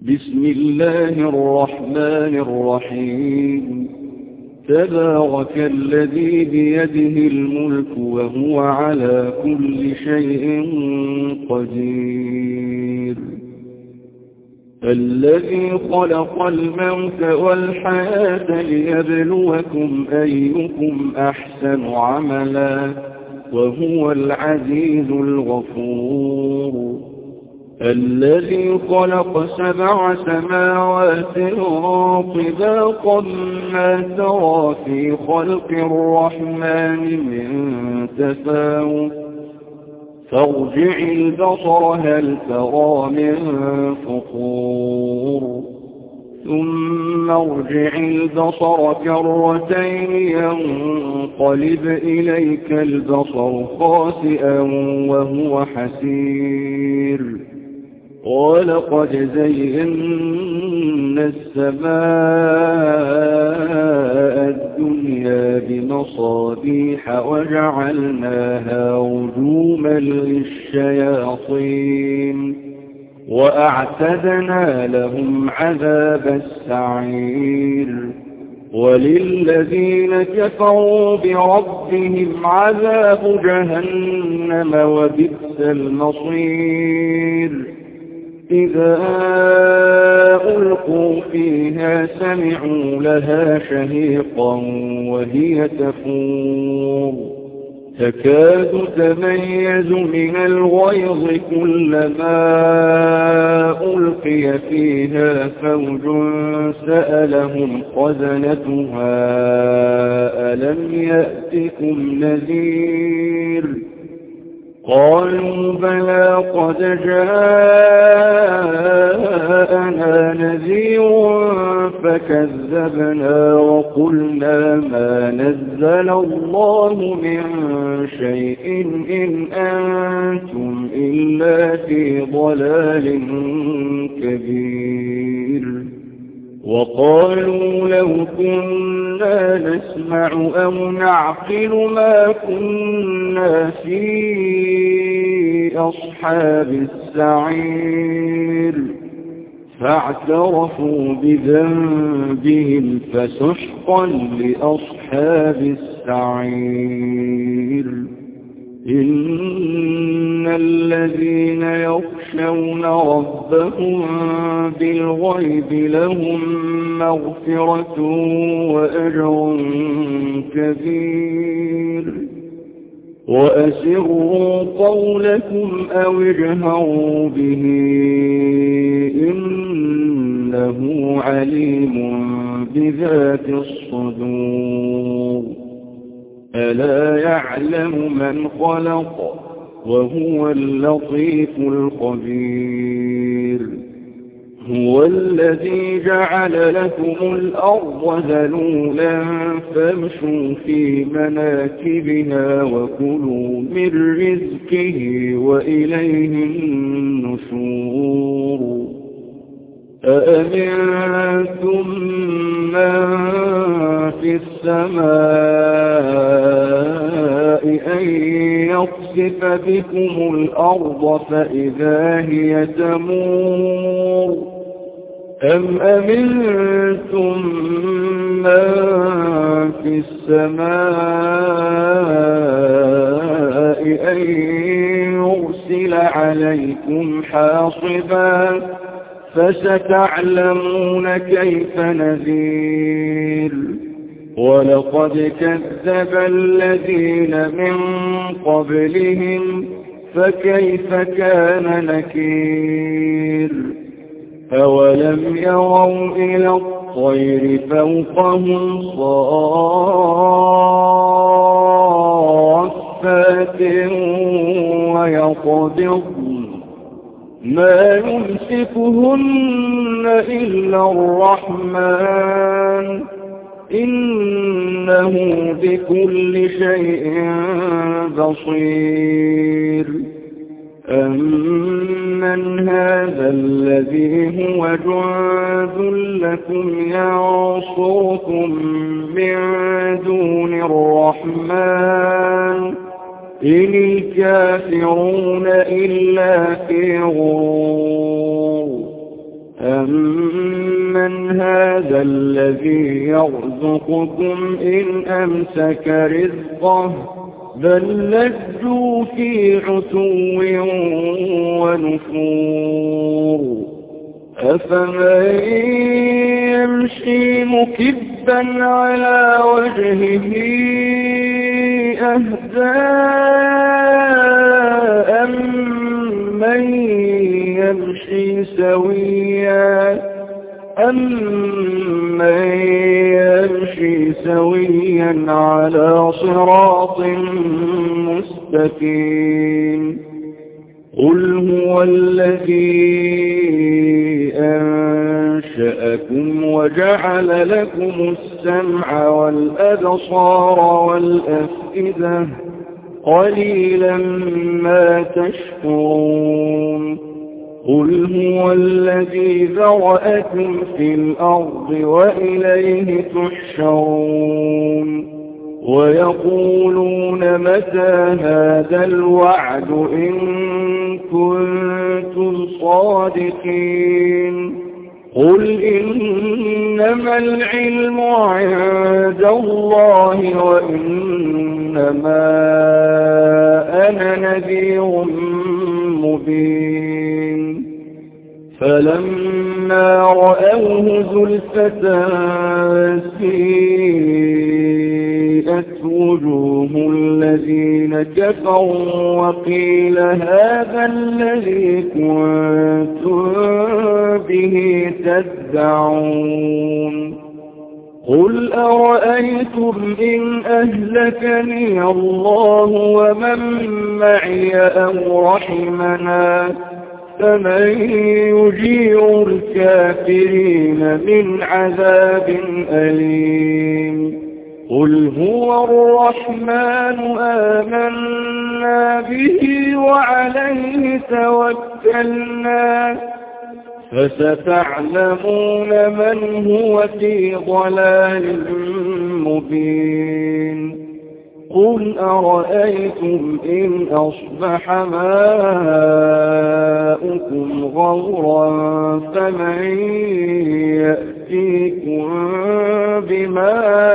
بسم الله الرحمن الرحيم تبارك الذي بيده الملك وهو على كل شيء قدير الذي خلق الموت والحياة ليبلوكم أيكم أحسن عملا وهو العزيز الغفور الذي خلق 7 سماوات طباقا ما ترى في خلق الرحمن من تفاوت فارجع البصر هل ترى من فطور ثم ارجع البصر كرتين ينقلب إليك البصر خاسئا وهو حسير ولقد زينا السماء الدنيا بمصابيح وجعلناها رجوما للشياطين وأعتدنا لهم عذاب السعير وللذين كفروا بربهم عذاب جهنم وبئس المصير إذا ألقوا فيها سمعوا لها شهيقا وهي تفور تكاد تميز من الغيظ كلما ألقي فيها فوج سألهم خزنتها ألم يأتكم نذير قالوا بلى قد جاءنا نذير فكذبنا وقلنا ما نزل الله من شيء إن أنتم إلا في ضلال كبير وقالوا لو كنا نسمع أو نعقل ما كنا في أصحاب السعير فاعترفوا بذنبهم فسحقا لأصحاب السعير إن الذين يخشون ربهم بالغيب لهم مغفرة وأجر كبير وأسروا قولكم أو اجهروا به إنه عليم بذات الصدور ألا يعلم من خلق وهو اللطيف الخبير هو الذي جعل لكم الأرض ذلولا فامشوا في مناكبها وكلوا من رزقه وإليه النشور أأمنتم من في السماء أن يخسف بكم الأرض فإذا هي تمور أم أمنتم من في السماء أن يرسل عليكم حاصبا فستعلمون كيف نذير ولقد كذب الذين من قبلهم فكيف كان نكير أولم يروا إلى الطير فوقهم صافات ويقبضن ما يمسكهن إلا الرحمن إنه بكل شيء بصير أمن هذا الذي هو جند لكم ينصركم من دون الرحمن إن الكافرون إلا في غرور من هذا الذي يرزقكم إن أمسك رزقه بل لجوا في عتو ونفور أفمن يمشي مكبا على وجهه أهدى أمن يمشي سويا على صراط مستقيم قل هو الذي أنشأكم وجعل لكم السمع والأبصار والأفئدة قليلا ما تشكرون قل هو الذي ذرأكم في الأرض وإليه تحشرون ويقولون متى هذا الوعد إن كنتم صادقين قل إنما العلم عند الله وإنما أنا نذير مبين فلما رأوه زلفة سيئت وجوه الذين كفروا وقيل هذا الذي كنتم به تدعون قل أرأيتم إن أهلكني الله ومن معي أو رحمنا فمن يجير الكافرين من عذاب أليم قل هو الرحمن آمنا به وعليه توكلنا فستعلمون من هو في ضلال مبين قل أرأيتم إن أصبح ماؤكم غورا فمن يأتيكم بماء